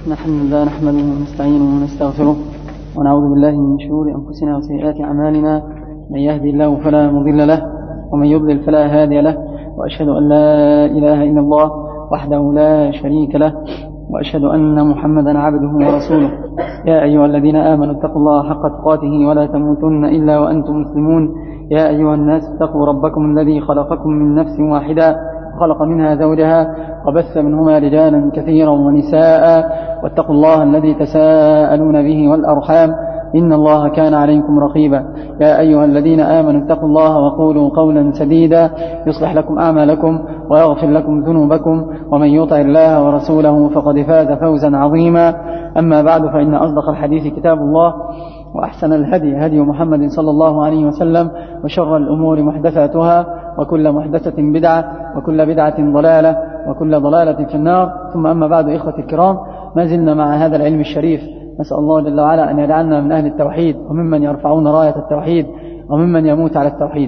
الحمد لله نحمده ونستعينه ونستغفره ونعوذ بالله من شرور أنفسنا وسيئات أعمالنا. من يهدي الله فلا مضل له ومن يضلل فلا هادي له، وأشهد أن لا إله إلا الله وحده لا شريك له، وأشهد أن محمدا عبده ورسوله. يا أيها الذين آمنوا اتقوا الله حق تقاته ولا تموتن إلا وأنتم مسلمون. يا أيها الناس اتقوا ربكم الذي خلقكم من نفس واحدة خلق منها زوجها وبث منهما رجالا كثيرا ونساء، واتقوا الله الذي تساءلون به والأرحام إن الله كان عليكم رقيبا. يا أيها الذين آمنوا اتقوا الله وقولوا قولا سديدا يصلح لكم أعمالكم ويغفر لكم ذنوبكم، ومن يطع الله ورسوله فقد فاز فوزا عظيما. أما بعد، فإن أصدق الحديث كتاب الله، وأحسن الهدي هدي محمد صلى الله عليه وسلم، وشر الأمور محدثاتها، وكل محدثة بدعة، وكل بدعة ضلالة، وكل ضلالة في النار. ثم أما بعد، إخوة الكرام، ما زلنا مع هذا العلم الشريف، نسأل الله جل وعلا أن يجعلنا من أهل التوحيد، وممن يرفعون راية التوحيد، وممن يموت على التوحيد.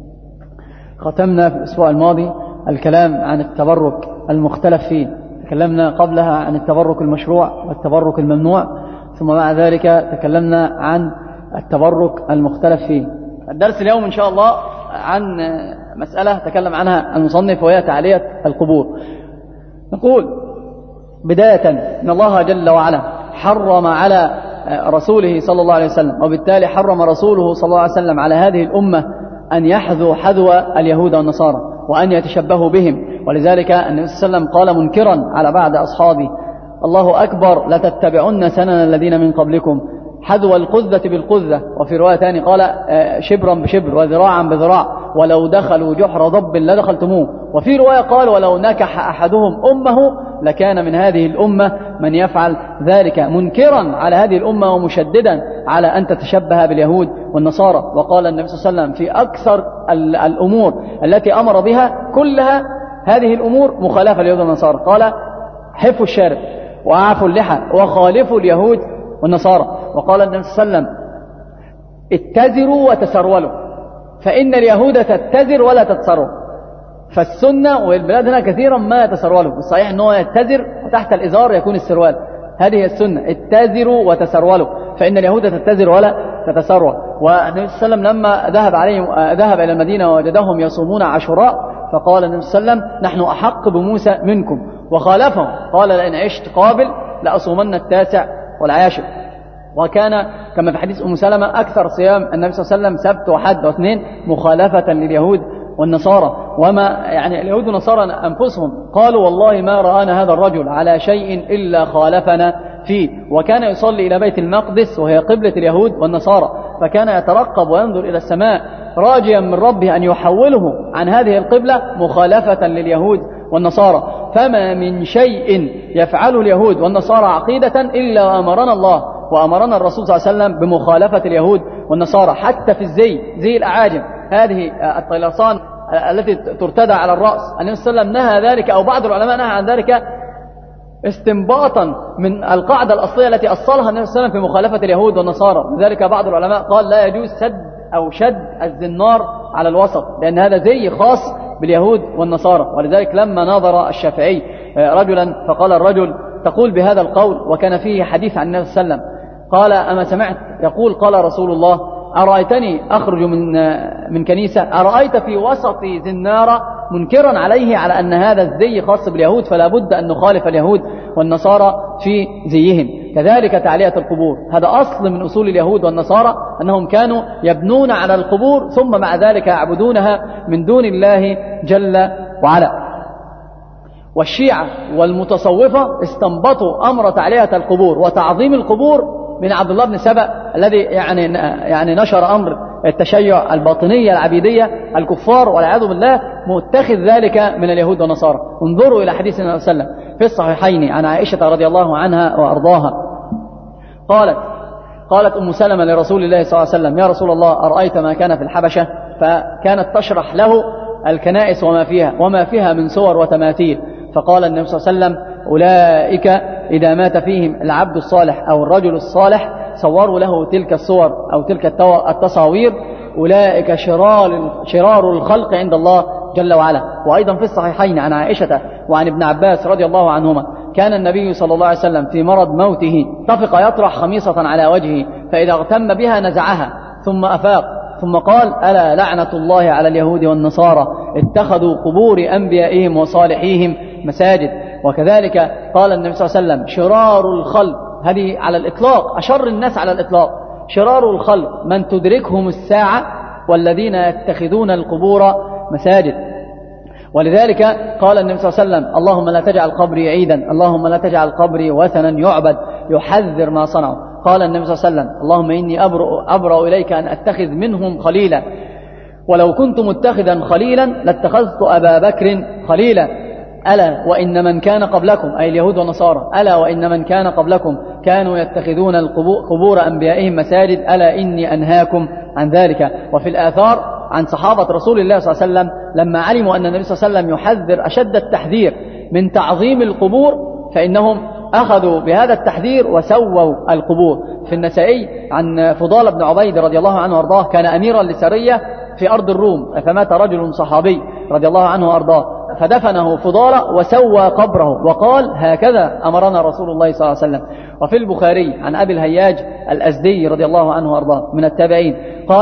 ختمنا في الأسبوع الماضي الكلام عن التبرك المختلف فيه، تكلمنا قبلها عن التبرك المشروع والتبرك الممنوع، ثم مع ذلك تكلمنا عن التبرك المختلف فيه. الدرس اليوم إن شاء الله عن مسألة تكلم عنها المصنف، وهي تعلية القبور. نقول بداية إن الله جل وعلا حرم على رسوله صلى الله عليه وسلم، وبالتالي حرم رسوله صلى الله عليه وسلم على هذه الأمة أن يحذو حذو اليهود والنصارى وأن يتشبهوا بهم. ولذلك النبي صلى الله عليه وسلم قال منكرا على بعض أصحابه: الله أكبر لتتبعن سنن الذين من قبلكم حذو القذة بالقذة. وفي رواية ثانية قال شبرا بشبر وذراعا بذراع، ولو دخلوا جحر ضب لدخلتموه. وفي رواية قال ولو نكح أحدهم أمه لكان من هذه الأمة من يفعل ذلك، منكرا على هذه الأمة ومشددا على أن تتشبه باليهود والنصارى. وقال النبي صلى الله عليه وسلم في أكثر الأمور التي أمر بها كلها هذه الأمور مخالفة اليهود والنصارى، قال حفوا الشارب وأعفوا اللحى وخالفوا اليهود والنصارى. وقال النبي صلى الله عليه وسلم اتزروا وتسرولوا، فإن اليهود تتزر ولا تتسرول. فالسنة والبلاد هنا كثيرا ما يتسرولوا، الصحيح أنه يتزر وتحت الإزار يكون السروال، هذه هي السنة، اتزروا وتسرولوا، فإن اليهود تتزر ولا تتسرول. والنبي صلى الله عليه وسلم لما ذهب إلى المدينة ووجدهم يصومون عاشوراء، فقال النبي صلى الله عليه وسلم نحن أحق بموسى منكم، وخالفهم قال لئن عشت قابل لأصومن 9 والعاشر. وكان كما في حديث أم سلمة أكثر صيام النبي صلى الله عليه وسلم سبت وحد واثنين، مخالفة لليهود والنصارى. وما يعني اليهود والنصارى أنفسهم قالوا والله ما رآنا هذا الرجل على شيء إلا خالفنا فيه. وكان يصلي إلى بيت المقدس وهي قبلة اليهود والنصارى، فكان يترقب وينظر إلى السماء راجيا من ربه أن يحوله عن هذه القبلة مخالفة لليهود والنصارى. فما من شيء يفعله اليهود والنصارى عقيدة إلا وأمرنا الله وأمرنا الرسول صلى الله عليه وسلم بمخالفة اليهود والنصارى، حتى في زي الأعاجم، هذه الطيلسان التي ترتدى على الرأس. النبي صلى الله عليه وسلم نهى ذلك، أو بعض العلماء نهى عن ذلك استنباطا من القاعدة الأصلية التي أصلها النبي صلى الله عليه وسلم في مخالفة اليهود والنصارى. لذلك بعض العلماء قال لا يجوز سد أو شد الزنار على الوسط، لأن هذا زي خاص باليهود والنصارى. ولذلك لما ناظر الشافعي رجلا فقال الرجل تقول بهذا القول، وكان فيه حديث عن النبي صلى الله عليه وسلم، قال أما سمعت يقول قال رسول الله أرأيتني أخرج من كنيسة أرأيت في وسطي زنارة، منكرا عليه على أن هذا الزي خاص باليهود، فلا بد أن نخالف اليهود والنصارى في زيهم. كذلك تعلية القبور، هذا أصل من أصول اليهود والنصارى، أنهم كانوا يبنون على القبور ثم مع ذلك يعبدونها من دون الله جل وعلا. والشيعة والمتصوفة استنبطوا أمر تعلية القبور وتعظيم القبور من عبد الله بن سبأ، الذي يعني نشر أمر التشيع الباطنية العبيدية، الكفار والعياذ بالله متخذ ذلك من اليهود والنصارى. انظروا إلى حديث النبي صلى الله عليه وسلم في الصحيحين عن عائشة رضي الله عنها وأرضاها قالت أم سلمة لرسول الله صلى الله عليه وسلم يا رسول الله أرأيت ما كان في الحبشة؟ فكانت تشرح له الكنائس وما فيها من صور وتماثيل. فقال النبي صلى الله عليه وسلم أولئك إذا مات فيهم العبد الصالح أو الرجل الصالح صوروا له تلك الصور أو تلك التصاوير، أولئك شرار الخلق عند الله جل وعلا. وأيضا في الصحيحين عن عائشة وعن ابن عباس رضي الله عنهما كان النبي صلى الله عليه وسلم في مرض موته طفق يطرح خميصة على وجهه، فإذا اغتم بها نزعها ثم أفاق، ثم قال: ألا لعنة الله على اليهود والنصارى اتخذوا قبور أنبيائهم وصالحيهم مساجد. وكذلك قال النبي صلى الله عليه وسلم: شرار الخلق، هذه على الإطلاق أشر الناس على الإطلاق، شرار الخلق من تدركهم الساعة والذين يتخذون القبور مساجد. ولذلك قال النبي صلى الله عليه وسلم: اللهم لا تجعل قبري عيدا، اللهم لا تجعل قبري وثنا يعبد، يحذر ما صنعوا. قال النبي صلى الله عليه وسلم: اللهم إني أبرأ إليك أن أتخذ منهم خليلا، ولو كنت متخذا خليلا لاتخذت أبا بكر خليلا. ألا وإن من كان قبلكم، أي اليهود والنصارى، ألا وإن من كان قبلكم كانوا يتخذون قبور أنبيائهم مساجد، ألا إني أنهاكم عن ذلك. وفي الآثار عن صحابة رسول الله صلى الله عليه وسلم لما علموا أن النبي صلى الله عليه وسلم يحذر أشد التحذير من تعظيم القبور، فإنهم أخذوا بهذا التحذير وسووا القبور. في النسائي عن فضال بن عبيد رضي الله عنه وأرضاه، كان أميرا لسرية في أرض الروم، فمات رجل صحابي رضي الله عنه وأرضاه، فدفنه فضال وسوى قبره وقال: هكذا أمرنا رسول الله صلى الله عليه وسلم. وفي البخاري عن أبي الهياج الأزدي رضي الله عنه وأرضاه من التابعين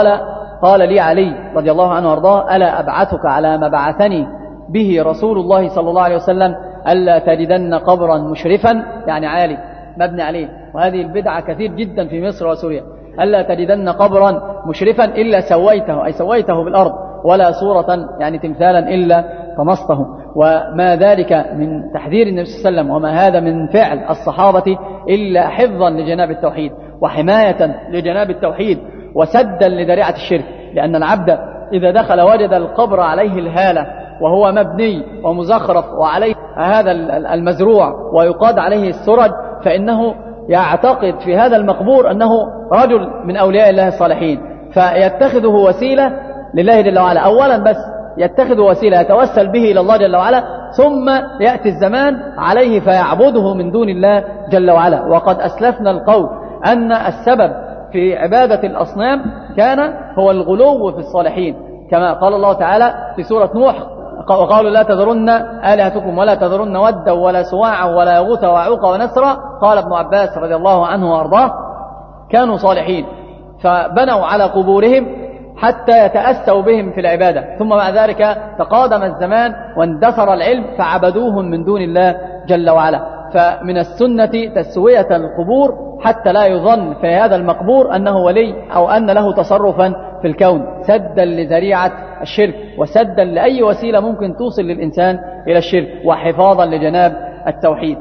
قال لي علي رضي الله عنه وأرضاه: ألا أبعثك على ما بعثني به رسول الله صلى الله عليه وسلم، ألا تجدن قبرا مشرفا، يعني عالي مبني عليه، وهذه البدعة كثير جدا في مصر وسوريا، ألا تجدن قبرا مشرفا إلا سويته، أي سويته بالأرض، ولا صورة يعني تمثالا إلا طمسته. وما ذلك من تحذير النبي صلى الله عليه وسلم، وما هذا من فعل الصحابة إلا حفظا لجناب التوحيد وحماية لجناب التوحيد وسدا لذريعة الشرك. لأن العبد إذا دخل وجد القبر عليه الهالة وهو مبني ومزخرف وعليه هذا المزروع ويقاد عليه السرج، فإنه يعتقد في هذا المقبور أنه رجل من أولياء الله الصالحين، فيتخذه وسيلة لله جل وعلا. أولا بس يتخذ وسيلة يتوسل به إلى الله جل وعلا، ثم يأتي الزمان عليه فيعبده من دون الله جل وعلا. وقد أسلفنا القول أن السبب في عبادة الأصنام كان هو الغلو في الصالحين، كما قال الله تعالى في سورة نوح: وقالوا لا تذرن آلهتكم ولا تذرن ودا ولا سواعا ولا يغوث ويعوق ونسرا. قال ابن عباس رضي الله عنه وأرضاه: كانوا صالحين فبنوا على قبورهم حتى يتأسوا بهم في العبادة، ثم بعد ذلك تقادم الزمان واندثر العلم فعبدوهم من دون الله جل وعلا. فمن السنة تسوية القبور حتى لا يظن في هذا المقبور أنه ولي أو أن له تصرفا في الكون، سدا لذريعة الشرك وسدا لأي وسيلة ممكن توصل للإنسان إلى الشرك، وحفاظا لجناب التوحيد.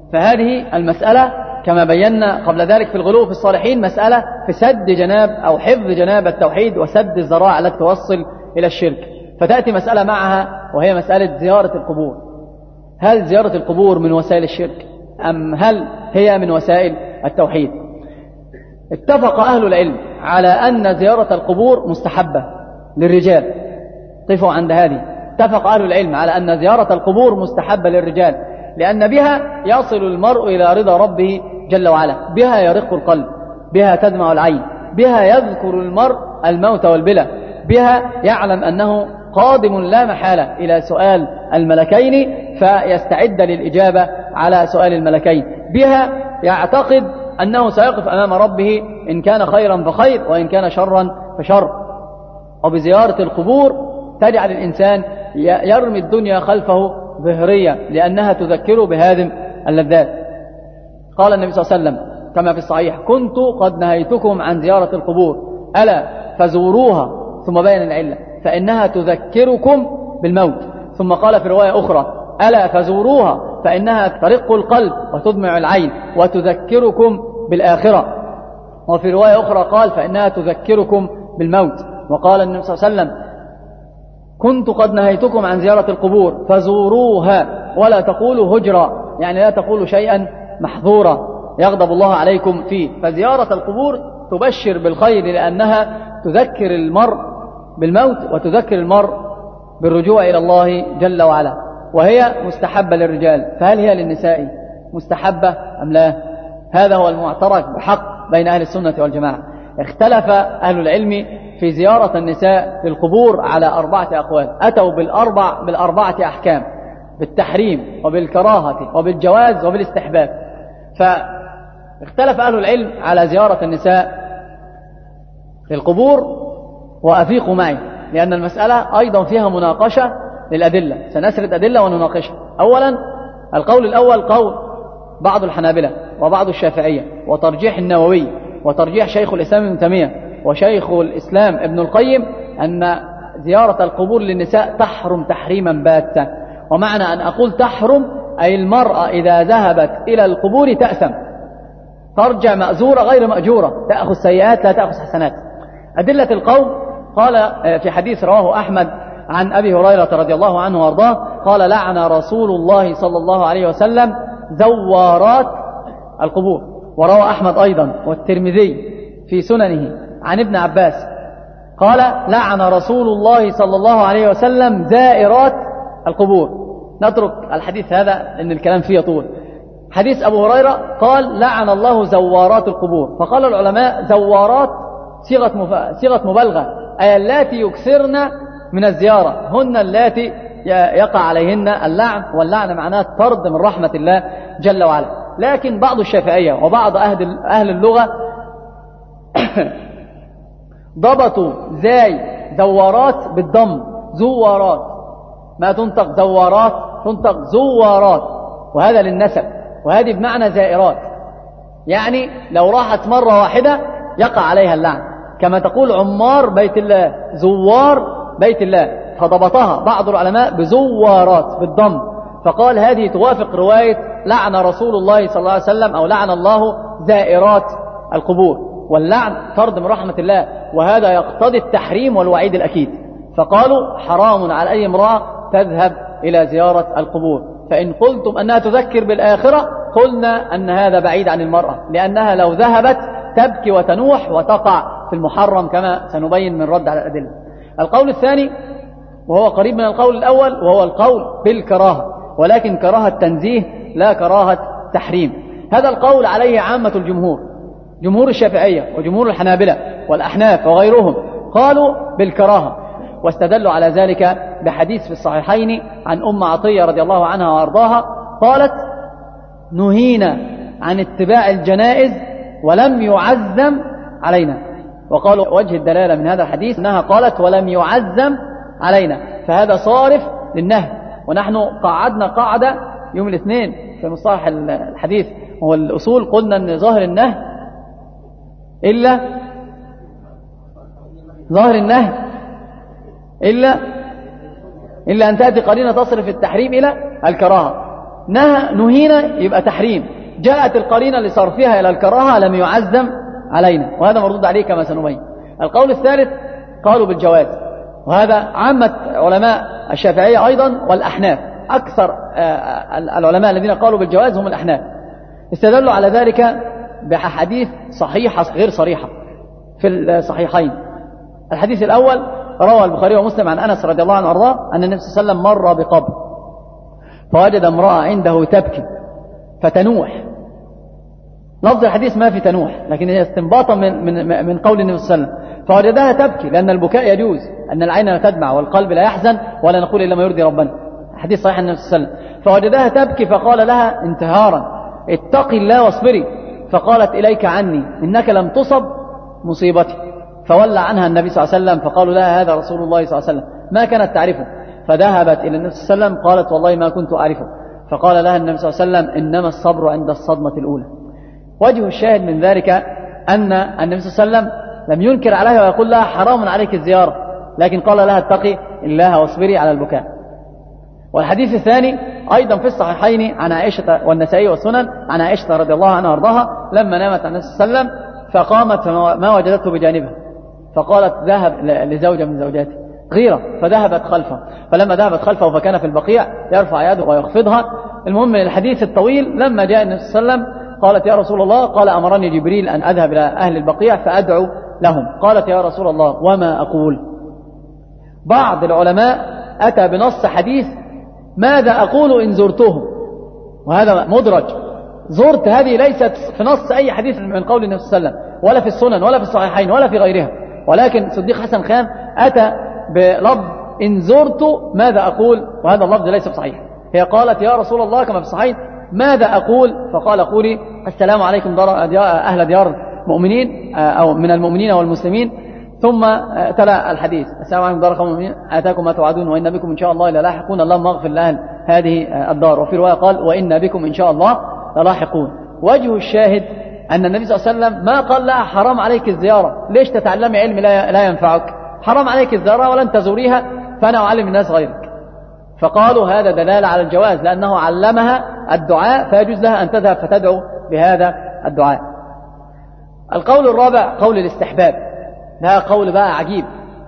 فهذه المسألة كما بينا قبل ذلك في الغلو في الصالحين مسألة في سد جناب أو حفظ جناب التوحيد وسد الذرائع التي توصل إلى الشرك. فتأتي مسألة معها وهي مسألة زيارة القبور. هل زيارة القبور من وسائل الشرك أم هل هي من وسائل التوحيد؟ اتفق أهل العلم على أن زيارة القبور مستحبة للرجال. قفوا عند هذه. اتفق أهل العلم على أن زيارة القبور مستحبة للرجال، لأن بها يصل المرء إلى رضا ربه جل وعلا، بها يرق القلب، بها تدمع العين، بها يذكر المرء الموت والبلى، بها يعلم أنه قادم لا محالة إلى سؤال الملكين فيستعد للإجابة على سؤال الملكين، بها يعتقد أنه سيقف أمام ربه إن كان خيرا فخير وإن كان شرا فشر. وبزيارة القبور تجعل الإنسان يرمي الدنيا خلفه ظهرية، لأنها تذكره بهذه اللذات. قال النبي صلى الله عليه وسلم كما في الصحيح: كنت قد نهيتكم عن زيارة القبور ألا فزوروها، ثم بين العلة: فإنها تذكركم بالموت. ثم قال في رواية أخرى: ألا فزوروها فإنها ترق القلب وتدمع العين وتذكركم بالآخرة. وفي رواية أخرى قال: فإنها تذكركم بالموت. وقال النبي صلى الله عليه وسلم: كنت قد نهيتكم عن زيارة القبور فزوروها ولا تقولوا هجرا، يعني لا تقولوا شيئا محظورا يغضب الله عليكم فيه. فزيارة القبور تبشر بالخير، لأنها تذكر المرء بالموت وتذكر المرء بالرجوع إلى الله جل وعلا. وهي مستحبة للرجال، فهل هي للنساء مستحبة أم لا؟ هذا هو المعترك بحق بين أهل السنة والجماعة. اختلف أهل العلم في زيارة النساء للقبور على 4 أقوال، أتوا بالأربعة أحكام. بالتحريم وبالكراهة وبالجواز وبالاستحباب. فاختلف أهل العلم على زيارة النساء للقبور، وأفيقوا معي لأن المسألة أيضا فيها مناقشة للأدلة، سنسرد أدلة ونناقشها. أولا القول الأول قول بعض الحنابلة وبعض الشافعية وترجيح النووي وترجيح شيخ الإسلام ابن تيمية وشيخ الإسلام ابن القيم أن زيارة القبور للنساء تحرم تحريما باتا. ومعنى أن أقول تحرم أي المرأة إذا ذهبت إلى القبور تأثم، ترجع مأزورة غير مأجورة، تأخذ سيئات لا تأخذ حسنات. أدلة القول قال في حديث رواه أحمد عن أبي هريرة رضي الله عنه وارضاه قال لعن رسول الله صلى الله عليه وسلم زوارات القبور. وروى أحمد أيضا والترمذي في سننه عن ابن عباس قال لعن رسول الله صلى الله عليه وسلم زائرات القبور. نترك الحديث هذا لأن الكلام فيه طول. حديث أبو هريرة قال لعن الله زوارات القبور. فقال العلماء زوارات صيغة مبالغة، أي اللاتي يكثرن من الزيارة، هن اللاتي يقع عليهن اللعن، واللعن معناه الطرد من رحمة الله جل وعلا. لكن بعض الشافعية وبعض أهل اللغة ضبطوا زوارات بالضم، زوارات، ما تنطق زوارات تنطق زوارات، وهذا للنسب، وهذه بمعنى زائرات، يعني لو راحت مرة واحدة يقع عليها اللعن، كما تقول عمار بيت الله، زوار بيت الله، فضبطها بعض العلماء بزوارات بالضم، فقال هذه توافق رواية لعن رسول الله صلى الله عليه وسلم أو لعن الله زائرات القبور، واللعن طرد من رحمة الله، وهذا يقتضي التحريم والوعيد الأكيد. فقالوا حرام على أي امرأة تذهب إلى زيارة القبور. فإن قلتم أنها تذكر بالآخرة قلنا أن هذا بعيد عن المرأة، لأنها لو ذهبت تبكي وتنوح وتقع في المحرم كما سنبين من رد على الأدلة. القول الثاني وهو قريب من القول الأول وهو القول بالكراهة، ولكن كراهة تنزيه لا كراهة تحريم. هذا القول عليه عامة الجمهور، جمهور الشافعية وجمهور الحنابلة والأحناف وغيرهم قالوا بالكراهة، واستدلوا على ذلك بحديث في الصحيحين عن أم عطية رضي الله عنها وأرضاها قالت نهينا عن اتباع الجنائز ولم يعزم علينا. وقالوا وجه الدلالة من هذا الحديث أنها قالت ولم يعزم علينا، فهذا صارف للنهي. ونحن قعدنا قاعدة يوم الاثنين في مصطلح الحديث هو الأصول، قلنا أن ظاهر النهي إلا ظاهر النهي إلا أن تأتي قرينة تصرف التحريم إلى الكراهة. نهينا يبقى تحريم، جاءت القرينة لصرفها إلى الكراهة لم يعزم علينا، وهذا مردود عليه كما سنبين. القول الثالث قالوا بالجواز، وهذا عامة علماء الشافعية أيضا والأحناف، أكثر العلماء الذين قالوا بالجواز هم الأحناف. استدلوا على ذلك بحديث صحيحة غير صريحة في الصحيحين. الحديث الأول روى البخاري ومسلم عن أنس رضي الله عنه وارضاه أن النبي صلى الله عليه وسلم مر بقبر فوجد امرأة عنده تبكي فتنوح. لفظ الحديث ما في تنوح، لكن هي استنباطا من قول النبي صلى الله عليه وسلم، فوجدها تبكي لأن البكاء يجوز، أن العين لا تدمع والقلب لا يحزن ولا نقول إلا ما يرضي ربنا، حديث صحيح النبي صلى الله عليه وسلم. فوجدها تبكي فقال لها انتهارا اتقي الله واصبري، فقالت إليك عني إنك لم تصب مصيبتي، فولى عنها النبي صلى الله عليه وسلم، فقالوا لها هذا رسول الله صلى الله عليه وسلم، ما كانت تعرفه، فذهبت إلى النبي صلى الله عليه وسلم قالت والله ما كنت أعرفه، فقال لها النبي صلى الله عليه وسلم إنما الصبر عند الصدمة الأولى. وجه الشاهد من ذلك أن النبي صلى الله عليه وسلم لم ينكر عليها ويقول لها حرام عليك الزيارة، لكن قال لها اتقي الله واصبري على البكاء. والحديث الثاني أيضا في الصحيحين عن عائشة والنسائي والسنن عن عائشة رضي الله عنها وارضاها لما نامت النبي صلى الله عليه وسلم فقامت ما وجدته بجانبها، فقالت ذهب لزوجة من زوجاتي غيرة، فذهبت خلفه، فلما ذهبت خلفه فكان في البقيع يرفع يده ويخفضها. المهم من الحديث الطويل لما جاء النبي صلى الله عليه وسلم قالت يا رسول الله، قال أمرني جبريل أن أذهب إلى أهل البقيع فأدعو لهم. قالت يا رسول الله وما أقول؟ بعض العلماء أتى بنص حديث ماذا أقول إن زرتهم، وهذا مدرج، زرت هذه ليست في نص أي حديث من قول النبي صلى الله عليه وسلم ولا في السنن ولا في الصحيحين ولا في غيرها، ولكن صديق حسن خان أتى بلفظ إن زرت ماذا أقول، وهذا اللفظ ليس بصحيح. هي قالت يا رسول الله كما في الصحيح ماذا أقول؟ فقال قولي السلام عليكم أهل ديار مؤمنين أو من المؤمنين والمسلمين، ثم تلا الحديث السلام عليكم دار قوم المؤمنين آتاكم ما توعدون وإن بكم إن شاء الله للاحقون اللهم اغفر لأهل هذه الدار. وفي رواية قال وإن بكم إن شاء الله للاحقون. وجه الشاهد أن النبي صلى الله عليه وسلم ما قال لها حرام عليك الزيارة، ليش تتعلمي علم لا ينفعك؟ حرام عليك الزيارة ولن تزوريها فأنا أعلم الناس غيرك. فقالوا هذا دلالة على الجواز لأنه علمها الدعاء فيجوز لها أن تذهب فتدعو بهذا الدعاء. القول الرابع قول الاستحباب. ده قول بقى عجيب،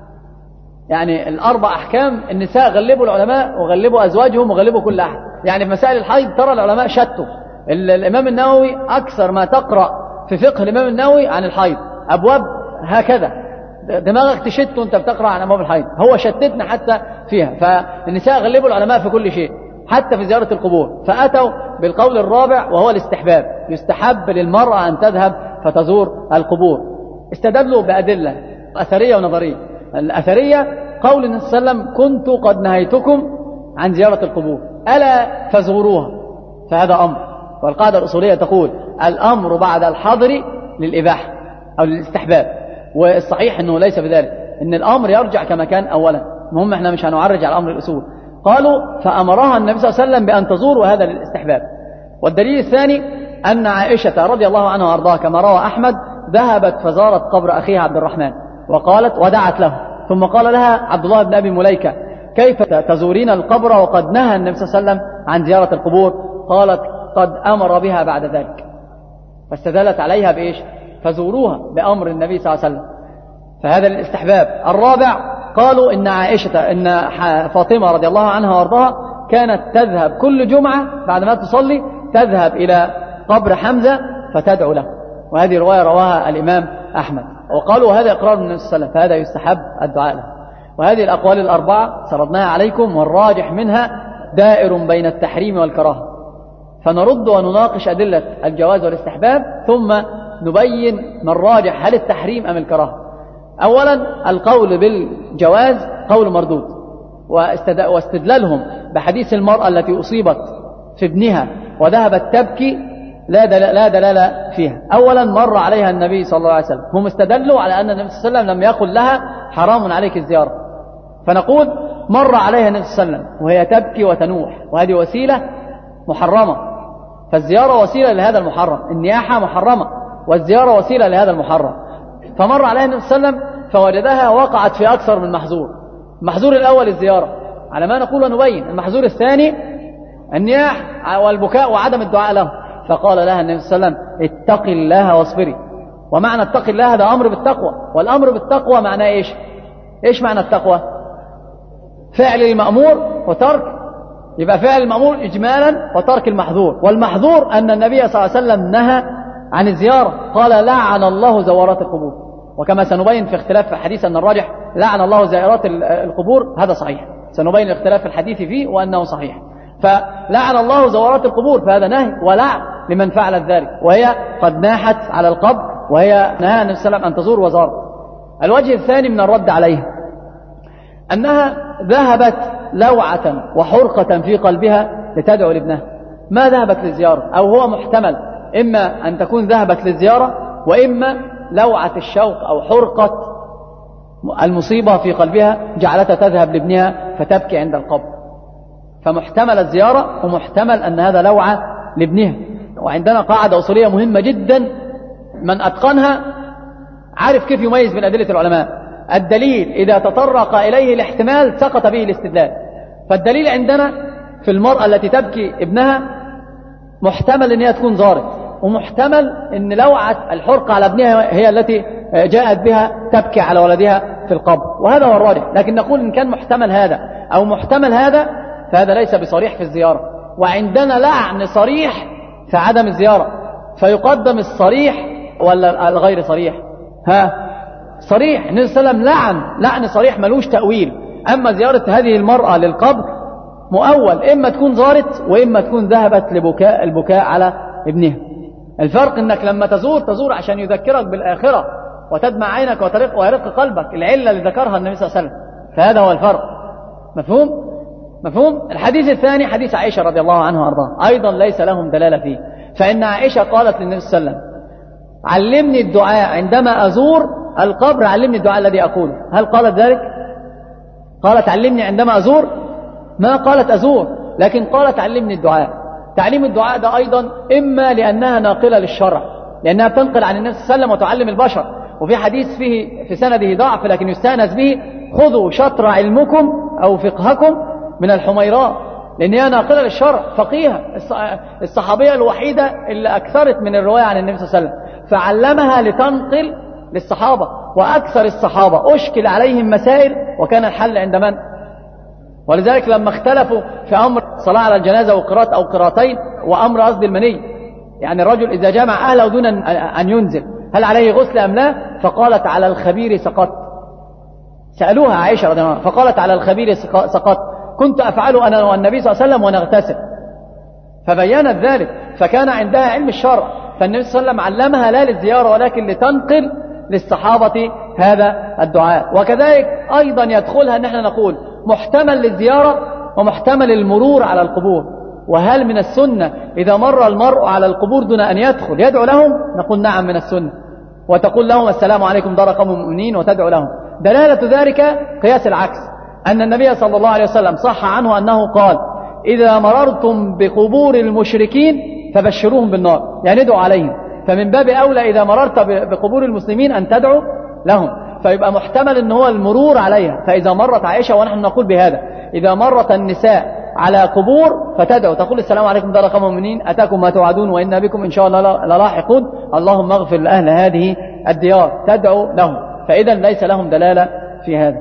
يعني الأربع أحكام النساء غلبوا العلماء وغلبوا أزواجهم وغلبوا كل أحد. يعني في مسائل الحيض ترى العلماء شتوا. الإمام النووي أكثر ما تقرأ في فقه الإمام النووي عن الحيض، أبواب هكذا دماغك تشت وانت بتقرأ عن أبواب الحيض، هو شتتنا حتى فيها. فالنساء غلبوا العلماء في كل شيء حتى في زيارة القبور، فأتوا بالقول الرابع وهو الاستحباب. يستحب للمرأة أن تذهب فتزور القبور. استدلوا بأدلة أثرية ونظرية. الأثرية قول النبي صلى الله عليه وسلم كنت قد نهيتكم عن زيارة القبور ألا فزوروها، فهذا أمر. والقاعدة الأصولية تقول الأمر بعد الحظر للإباحة أو للاستحباب، والصحيح أنه ليس بذلك، أن الأمر يرجع كما كان أولا. المهم احنا مش هنعرج على أمر الأصول. قالوا فأمرها النبي صلى الله عليه وسلم بأن تزور وهذا للاستحباب. والدليل الثاني أن عائشة رضي الله عنها وأرضاها كما روى أحمد ذهبت فزارت قبر أخيها عبد الرحمن وقالت ودعت له، ثم قال لها عبد الله بن أبي مليكة كيف تزورين القبر وقد نهى النبي صلى الله عليه وسلم عن زيارة القبور؟ قالت قد أمر بها بعد ذلك، فاستدلت عليها بإيش؟ فزوروها بأمر النبي صلى الله عليه وسلم، فهذا للاستحباب. الرابع قالوا إن عائشة إن فاطمة رضي الله عنها وارضاها كانت تذهب كل جمعة بعد ما تصلي تذهب إلى قبر حمزة فتدعو له، وهذه رواية رواها الإمام أحمد. وقالوا هذا إقرار النبي صلى الله عليه وسلم، فهذا يستحب الدعاء له. وهذه الأقوال الأربعة سردناها عليكم، والراجح منها دائر بين التحريم والكراهة، فنرد ونناقش أدلة الجواز والاستحباب ثم نبين ما الراجح هل التحريم أم الكراهة. أولا القول بالجواز قول مردود، واستدلالهم بحديث المرأة التي أصيبت في ابنها وذهبت تبكي لا دلالة فيها. أولا مر عليها النبي صلى الله عليه وسلم، هم استدلوا على أن النبي صلى الله عليه وسلم لم يقل لها حرام عليك الزيارة، فنقول مر عليها النبي صلى الله عليه وسلم وهي تبكي وتنوح، وهذه وسيلة محرمة، فالزيارة وسيلة لهذا المحرم، النياحة محرمة والزيارة وسيلة لهذا المحرم. فمر عليها النبي صلى الله عليه وسلم فوجدها وقعت في أكثر من محظور. المحظور الأول الزيارة على ما نقول ونبين، المحظور الثاني النياح والبكاء وعدم الدعاء له، فقال لها النبي صلى الله عليه وسلم اتق الله واصبري. ومعنى اتق الله هذا أمر بالتقوى، والأمر بالتقوى معناه إيش معنى التقوى؟ فعل المأمور وترك، يبقى فعل المأمور إجمالا وترك المحظور. والمحظور أن النبي صلى الله عليه وسلم نهى عن الزيارة، قال لعن الله زوارات القبور، وكما سنبين في اختلاف في الحديث أن الراجح لعن الله زائرات القبور، هذا صحيح، سنبين الاختلاف في الحديث فيه وأنه صحيح. فلعن الله زوارات القبور، فهذا نهي ولعن لمن فعل ذلك، وهي قد ناحت على القبر وهي نهى النبي صلى الله عليه وسلم أن تزور وزارة. الوجه الثاني من الرد عليه أنها ذهبت لوعة وحرقة في قلبها لتدعو لابنها، ما ذهبت للزيارة، أو هو محتمل إما أن تكون ذهبت للزيارة وإما لوعة الشوق أو حرقة المصيبة في قلبها جعلتها تذهب لابنها فتبكي عند القبر، فمحتمل الزيارة ومحتمل أن هذا لوعة لابنها. وعندنا قاعدة أصولية مهمة جدا من أتقنها عارف كيف يميز من أدلة العلماء. الدليل إذا تطرق إليه الاحتمال سقط به الاستدلال. فالدليل عندنا في المرأة التي تبكي ابنها محتمل أن هي تكون زارت، ومحتمل أن لوعة الحرقة على ابنها هي التي جاءت بها تبكي على ولدها في القبر، وهذا هو الراجح. لكن نقول إن كان محتمل هذا أو محتمل هذا فهذا ليس بصريح في الزيارة، وعندنا لعن صريح في عدم الزيارة، فيقدم الصريح ولا الغير صريح؟ صريح. النبي صلى الله عليه وسلم لعن صريح ملوش تأويل. أما زيارة هذه المرأة للقبر مؤول، إما تكون زارت وإما تكون ذهبت البكاء على ابنها. الفرق إنك لما تزور عشان يذكرك بالآخرة وتدمع عينك ويرق قلبك، العلة اللي ذكرها النبي صلى الله عليه وسلم، فهذا هو الفرق. مفهوم؟ مفهوم؟ الحديث الثاني حديث عائشة رضي الله عنها وأرضاها، أيضا ليس لهم دلالة فيه. فإن عائشة قالت للنبي صلى الله عليه وسلم: علمني الدعاء عندما أزور القبر، علمني الدعاء الذي أقوله. هل قالت ذلك؟ قالت علمني عندما أزور؟ ما قالت أزور، لكن قالت علمني الدعاء. تعليم الدعاء ده أيضا إما لأنها ناقلة للشرع، لأنها بتنقل عن النبي صلى الله عليه وسلم وتعلم البشر، وفي حديث فيه في سنده ضعف لكن يستأنس به: خذوا شطر علمكم أو فقهكم من الحميراء، لأن هي ناقلة للشرع، فقيهة، الصحابية الوحيدة اللي أكثرت من الرواية عن النبي صلى الله عليه وسلم، فعلمها لتنقل للصحابة. وأكثر الصحابة أشكل عليهم مسائل وكان الحل عند من؟ ولذلك لما اختلفوا في أمر صلاة على الجنازة وقراءة أو قراءتين وأمر قصد المني، يعني الرجل إذا جمع أهله دون أن ينزل هل عليه غسل أم لا؟ فقالت: على الخبير سقط. سألوها عائشة رضي الله عنها فقالت: على الخبير سقط، كنت أفعل أنا والنبي صلى الله عليه وسلم ونغتسل. فبينت ذلك، فكان عندها علم الشرع، فالنبي صلى الله عليه وسلم علمها لا للزيارة ولكن لتنقل للصحابة هذا الدعاء. وكذلك أيضا يدخلها أن احنا نقول محتمل للزيارة ومحتمل المرور على القبور. وهل من السنة إذا مر المرء على القبور دون أن يدخل يدعو لهم؟ نقول نعم من السنة، وتقول لهم: السلام عليكم دار قوم مؤمنين، وتدعو لهم. دلالة ذلك قياس العكس، أن النبي صلى الله عليه وسلم صح عنه أنه قال: إذا مررتم بقبور المشركين فبشروهم بالنار، يعني ادعوا عليهم. فمن باب أولى إذا مررت بقبور المسلمين أن تدعو لهم، فيبقى محتمل أن هو المرور عليها. فإذا مرت عائشة، ونحن نقول بهذا، إذا مرت النساء على قبور فتدعو، تقول: السلام عليكم دار قوم مؤمنين، أتاكم ما توعدون وإنا بكم إن شاء الله للاحقون، اللهم اغفر لأهل هذه الديار، تدعو لهم. فإذا ليس لهم دلالة في هذا.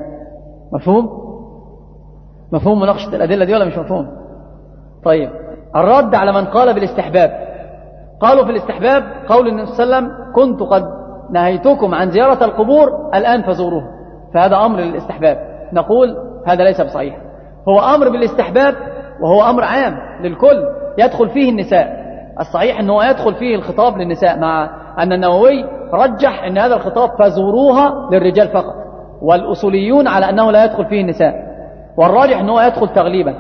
مفهوم مناقشة الأدلة دي ولا مش مفهوم؟ طيب، الرد على من قال بالاستحباب. قالوا في الاستحباب قول النبي صلى الله عليه وسلم: كنت قد نهيتكم عن زيارة القبور الآن فزوروها، فهذا أمر للاستحباب. نقول هذا ليس بصحيح، هو أمر بالاستحباب وهو أمر عام للكل يدخل فيه النساء. الصحيح أنه يدخل فيه الخطاب للنساء، مع أن النووي رجح أن هذا الخطاب فزوروها للرجال فقط، والأصوليون على أنه لا يدخل فيه النساء، والراجح أنه يدخل تغليبا.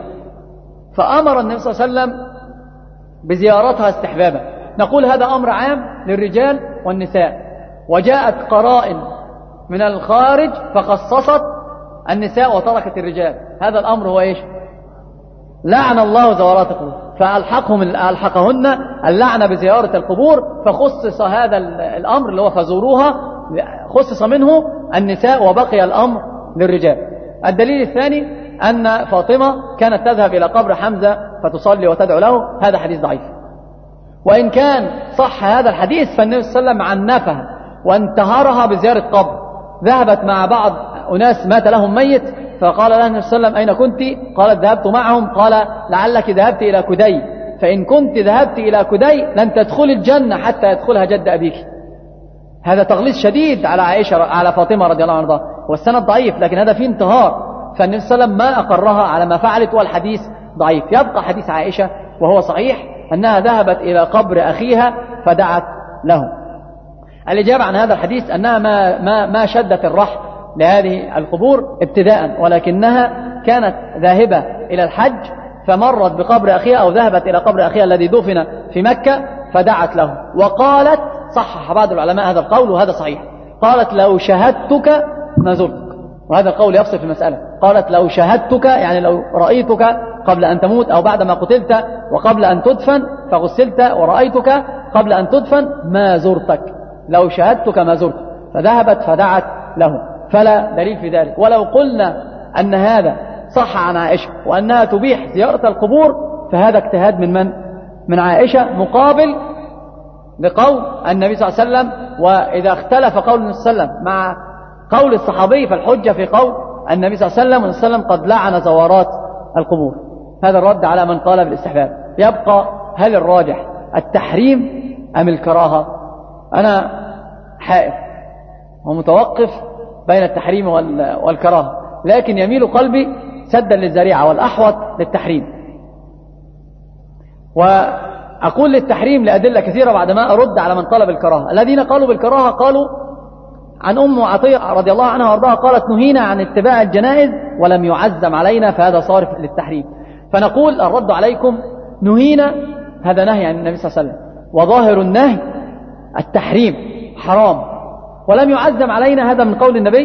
فأمر النبي صلى الله عليه وسلم بزيارتها استحبابا. نقول هذا أمر عام للرجال والنساء، وجاءت قرائن من الخارج فخصصت النساء وتركت الرجال. هذا الأمر هو إيش؟ لعن الله زوارات القبور، فألحقهن اللعنة بزيارة القبور، فخصص هذا الأمر اللي هو فزوروها، خصص منه النساء وبقي الأمر للرجال. الدليل الثاني أن فاطمة كانت تذهب إلى قبر حمزة فتصلي وتدعو له، هذا حديث ضعيف. وإن كان صح هذا الحديث فالنبي صلى الله عليه وسلم عنفها وانتهرها بزيارة قبر. ذهبت مع بعض أناس مات لهم ميت، فقال لها النبي صلى الله عليه وسلم: أين كنت؟ قالت: ذهبت معهم. قال: لعلك ذهبت إلى كدي، فإن كنت ذهبت إلى كدي لن تدخل الجنة حتى يدخلها جد أبيك. هذا تغليظ شديد على عائشة على فاطمة رضي الله عنها، والسند ضعيف لكن هذا فيه انتهار. فالنبي صلى الله عليه وسلم ما أقرها على ما فعلت، والحديث ضعيف. يبقى حديث عائشة وهو صحيح أنها ذهبت إلى قبر أخيها فدعت له. الإجابة عن هذا الحديث أنها ما شدت الرحل لهذه القبور ابتداء، ولكنها كانت ذاهبة إلى الحج فمرت بقبر أخيها، أو ذهبت إلى قبر أخيها الذي دفن في مكة فدعت له. وقالت، صحح بعض العلماء هذا القول وهذا صحيح، قالت: لو شهدتك ما زرتك. وهذا القول يفصل في المسألة. قالت: لو شهدتك يعني لو رأيتك قبل أن تموت أو بعدما قتلت وقبل أن تدفن فغسلت ورأيتك قبل أن تدفن ما زرتك، لو شهدتك ما زرتك. فذهبت فدعت له، فلا دليل في ذلك. ولو قلنا أن هذا صح عن عائشة وأنها تبيح زيارة القبور فهذا اجتهاد من من؟ من عائشة، مقابل لقول النبي صلى الله عليه وسلم. وإذا اختلف قول النبي صلى الله عليه وسلم مع قول الصحابي فالحجة في قول النبي صلى الله عليه وسلم، والنبي صلى الله عليه وسلم قد لعن زوارات القبور. هذا الرد على من قال بالاستحباب. يبقى هل الراجح التحريم أم الكراهة؟ أنا حائر ومتوقف بين التحريم والكراهة، لكن يميل قلبي سدا للذريعة والأحوط للتحريم. وأقول للتحريم لأدلة كثيرة بعدما أرد على من قال بالكراهة. الذين قالوا بالكراهة قالوا عن أم عطية رضي الله عنها وارضاها قالت نهينا عن اتباع الجنائز ولم يعزم علينا، فهذا صارف للتحريم. فنقول الرد عليكم نهينا هذا نهي عن النبي صلى الله عليه وسلم، وظاهر النهي التحريم حرام، ولم يعزم علينا هذا من قول النبي.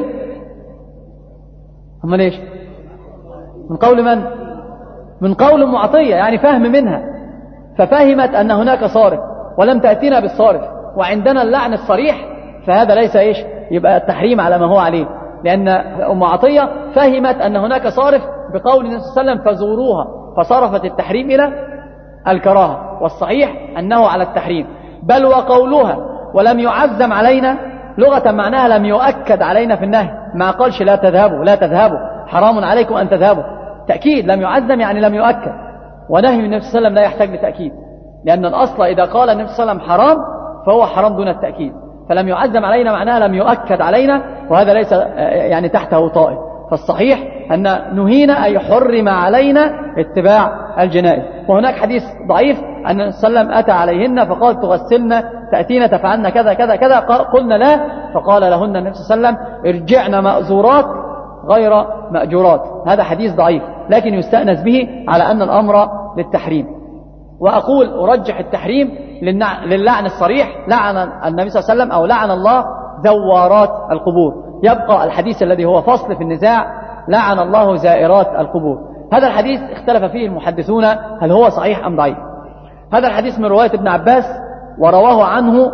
هم ليش؟ من قول من؟ من قول أم عطية، يعني فهم منها، ففهمت أن هناك صارف ولم تأتينا بالصارف، وعندنا اللعن الصريح، فهذا ليس إيش؟ يبقى التحريم على ما هو عليه، لأن أم عطية فهمت أن هناك صارف بقول النبي صلى الله عليه وسلم فزوروها، فصرفت التحريم إلى الكراهة، والصحيح أنه على التحريم. بل وقولها ولم يعزم علينا لغة معناها لم يؤكد علينا في النهي، ما قالش لا تذهبوا لا تذهبوا حرام عليكم أن تذهبوا، تأكيد. لم يعزم يعني لم يؤكد، ونهي النبي صلى الله عليه وسلم لا يحتاج لتأكيد، لأن الأصل إذا قال النبي صلى الله عليه وسلم حرام فهو حرام دون التأكيد. فلم يعزم علينا معناها لم يؤكد علينا، وهذا ليس يعني تحته طائف. فالصحيح أن نهينا أي حرم علينا اتباع الجنائز. وهناك حديث ضعيف أن النبي صلى الله عليه وسلم أتى عليهن فقال تغسلن تأتين تفعلن كذا كذا كذا، قلنا لا، فقال لهن النبي صلى الله عليه وسلم ارجعن مأزورات غير مأجورات. هذا حديث ضعيف لكن يستأنس به على أن الأمر للتحريم. وأقول أرجح التحريم للعن الصريح، لعن النبي صلى الله عليه وسلم أو لعن الله زوارات القبور. يبقى الحديث الذي هو فصل في النزاع، لعن الله زائرات القبور. هذا الحديث اختلف فيه المحدثون هل هو صحيح أم ضعيف. هذا الحديث من رواية ابن عباس، ورواه عنه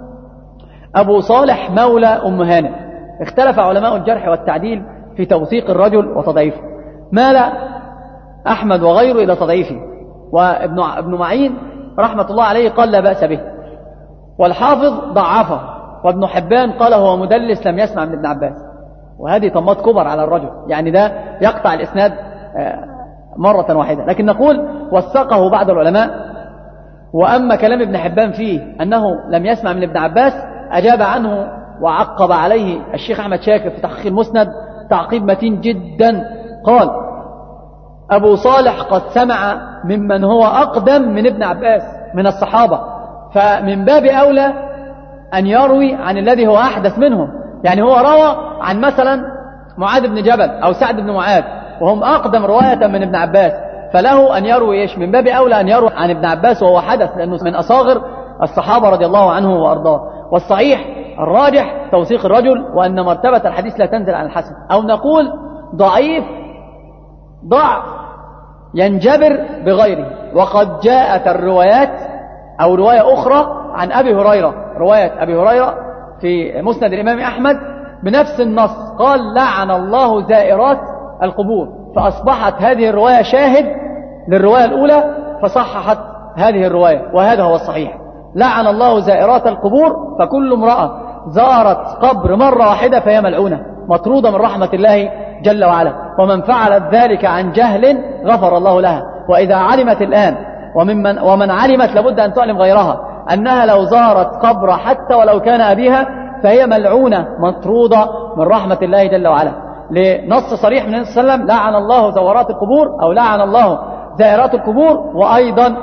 أبو صالح مولى أم هانئ. اختلف علماء الجرح والتعديل في توثيق الرجل وتضعيفه، مال أحمد وغيره إلى تضعيفه، وابن معين رحمة الله عليه قال لا بأس به، والحافظ ضعفه، وابن حبان قال هو مدلس لم يسمع من ابن عباس. وهذه طمات كبر على الرجل، يعني ده يقطع الإسناد مرة واحدة. لكن نقول وثقه بعض العلماء. وأما كلام ابن حبان فيه أنه لم يسمع من ابن عباس، أجاب عنه وعقب عليه الشيخ أحمد شاكر في تحقيق المسند تعقيب متين جدا. قال أبو صالح قد سمع ممن هو أقدم من ابن عباس من الصحابة، فمن باب أولى أن يروي عن الذي هو أحدث منهم. يعني هو روى عن مثلا معاذ بن جبل أو سعد بن معاذ، وهم أقدم رواية من ابن عباس، فله أن يروي إيش؟ من باب أولى أن يروي عن ابن عباس وهو حدث، لأنه من أصاغر الصحابة رضي الله عنه وأرضاه. والصحيح الراجح توثيق الرجل، وأن مرتبة الحديث لا تنزل عن الحسن. أو نقول ضعيف ضعف ينجبر بغيره. وقد جاءت الروايات أو رواية أخرى عن أبي هريرة، رواية أبي هريرة في مسند الإمام أحمد بنفس النص، قال لعن الله زائرات القبور، فأصبحت هذه الرواية شاهد للرواية الأولى فصححت هذه الرواية، وهذا هو الصحيح. لعن الله زائرات القبور، فكل امرأة زارت قبر مرة واحدة فهي ملعونة مطرودة من رحمة الله جل وعلا، ومن فعلت ذلك عن جهل غفر الله لها. وإذا علمت الآن ومن علمت لابد أن تعلم غيرها أنها لو زارت قبر حتى ولو كان أبيها فهي ملعونة مطرودة من رحمة الله جل وعلا، لنص صريح من النبي صلى الله عليه وسلم لعن الله زوارات القبور أو لعن الله زائرات القبور. وأيضا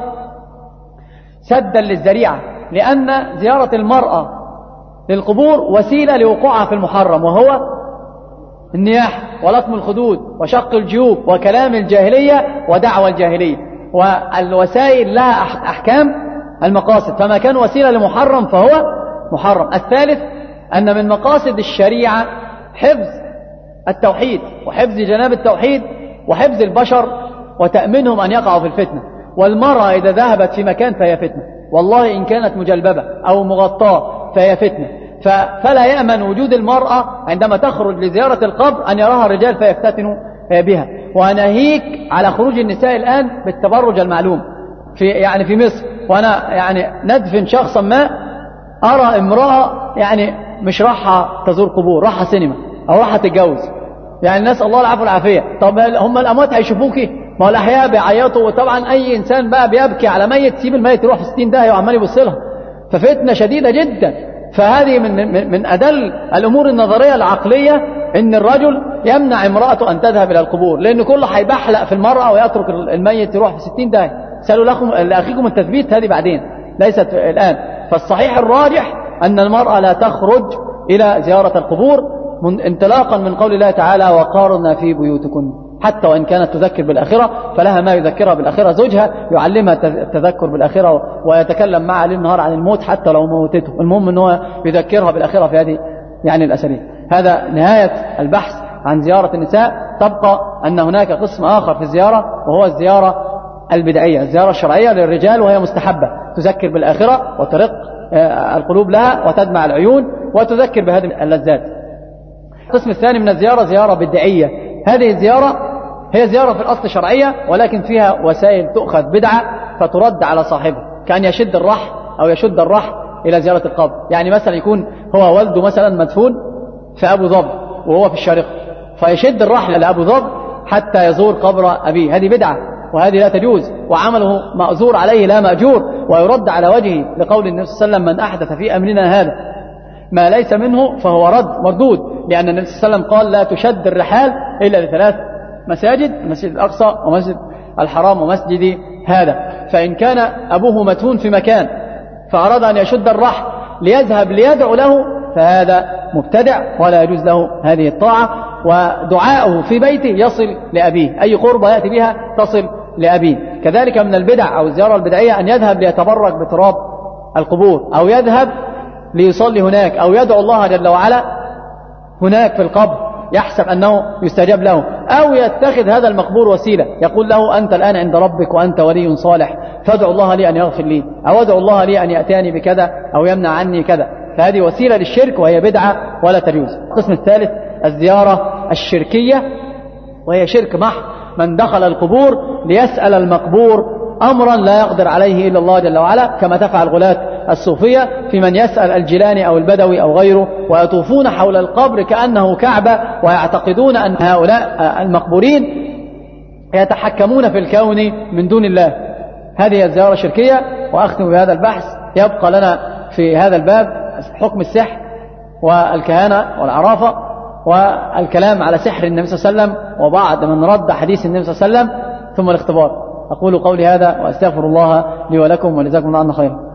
سدا للذريعة، لأن زيارة المرأة للقبور وسيلة لوقوعها في المحرم، وهو النياح ولطم الخدود وشق الجيوب وكلام الجاهلية ودعوى الجاهلية. والوسائل لها أحكام المقاصد، فما كان وسيلة لمحرم فهو محرم. الثالث أن من مقاصد الشريعة حفظ التوحيد وحفظ جناب التوحيد وحفظ البشر وتأمينهم أن يقعوا في الفتنة. والمرأة إذا ذهبت في مكان فهي فتنة، والله إن كانت مجلببة أو مغطاة فهي فتنة. فلا يأمن وجود المرأة عندما تخرج لزيارة القبر أن يراها الرجال فيفتتنوا بها. وناهيك على خروج النساء الآن بالتبرج المعلوم في مصر. وأنا ندفن شخصا ما أرى امرأة مش راحة تزور قبور، راحة سينما أو راحة تتجوز، نسأل الله العفو والعافية. طب هم الأموات هيشوفوكي؟ ما هو الأحياء بيعيطوا، وطبعا أي إنسان بقى بيبكي على ميت سيب الميت يروح في 60 داهية وعمال يبص لها، ففتنة شديدة جدا. فهذه من أدل الأمور النظرية العقلية إن الرجل يمنع امرأته أن تذهب إلى القبور، لأن كله هيبحلق في المرأة ويترك الميت يروح في 60 داهية. سألوا لأخيكم التثبيت، هذه بعدين ليست الآن. فالصحيح الراجح أن المرأة لا تخرج إلى زيارة القبور انطلاقا من قول الله تعالى وقارنا في بيوتكن، حتى وإن كانت تذكر بالآخرة فلها ما يذكرها بالآخرة، زوجها يعلمها التذكر بالآخرة ويتكلم معها ليل نهار عن الموت حتى لو موتته، المهم أنه يذكرها بالآخرة في هذه يعني الأساليب. هذا نهاية البحث عن زيارة النساء. تبقى أن هناك قسم آخر في الزيارة وهو الزيارة البدعية، الزيارة الشرعية للرجال وهي مستحبة، تذكر بالآخرة وترق القلوب لها وتدمع العيون وتذكر بهذه اللذات. القسم الثاني من الزيارة زيارة بدعية، هذه الزيارة هي زيارة في الأصل شرعية ولكن فيها وسائل تؤخذ بدعة فترد على صاحبه، كأن يشد الرحل أو يشد الرحل إلى زيارة القبر. يعني مثلا يكون هو والده مثلا مدفون في أبو ظبي وهو في الشارقة، فيشد الرحل لأبو ظبي حتى يزور قبر أبيه، هذه بدعة وهذه لا تجوز، وعمله مأزور عليه لا مأجور ويرد على وجهه، لقول النبي صلى الله عليه وسلم من أحدث في أمرنا هذا ما ليس منه فهو مردود، لأن النبي صلى الله عليه وسلم قال لا تشد الرحال إلا لثلاث مساجد، المسجد الأقصى ومسجد الحرام ومسجد هذا. فإن كان أبوه مدفون في مكان فأراد أن يشد الرحل ليذهب ليدعو له فهذا مبتدع ولا يجوز له هذه الطاعة، ودعاؤه في بيته يصل لأبيه، أي قربة يأتي بها تصل لأبيه. كذلك من البدع أو الزيارة البدعية أن يذهب ليتبرك بتراب القبور، أو يذهب ليصلي هناك، أو يدعو الله جل وعلا هناك في القبر يحسب أنه يستجاب له، أو يتخذ هذا المقبور وسيلة، يقول له أنت الآن عند ربك وأنت ولي صالح فادعو الله لي أن يغفر لي، أو ادعو الله لي أن يأتيني بكذا أو يمنع عني كذا، فهذه وسيلة للشرك وهي بدعة ولا تجوز. القسم الثالث الزيارة الشركية، وهي شرك محض، من دخل القبور ليسأل المقبور أمرا لا يقدر عليه إلا الله جل وعلا، كما تفعل غلاة الصوفية في من يسأل الجيلاني أو البدوي أو غيره، ويطوفون حول القبر كأنه كعبة، ويعتقدون أن هؤلاء المقبورين يتحكمون في الكون من دون الله. هذه الزيارة الشركية. وأختم بهذا البحث. يبقى لنا في هذا الباب حكم السحر والكهانة والعرافة والكلام على سحر النبي صلى الله عليه وسلم وبعض من رد حديث النبي صلى الله عليه وسلم، ثم الاختبار. أقول قولي هذا وأستغفر الله لي ولكم ولجزاكم الله عنا خيرا.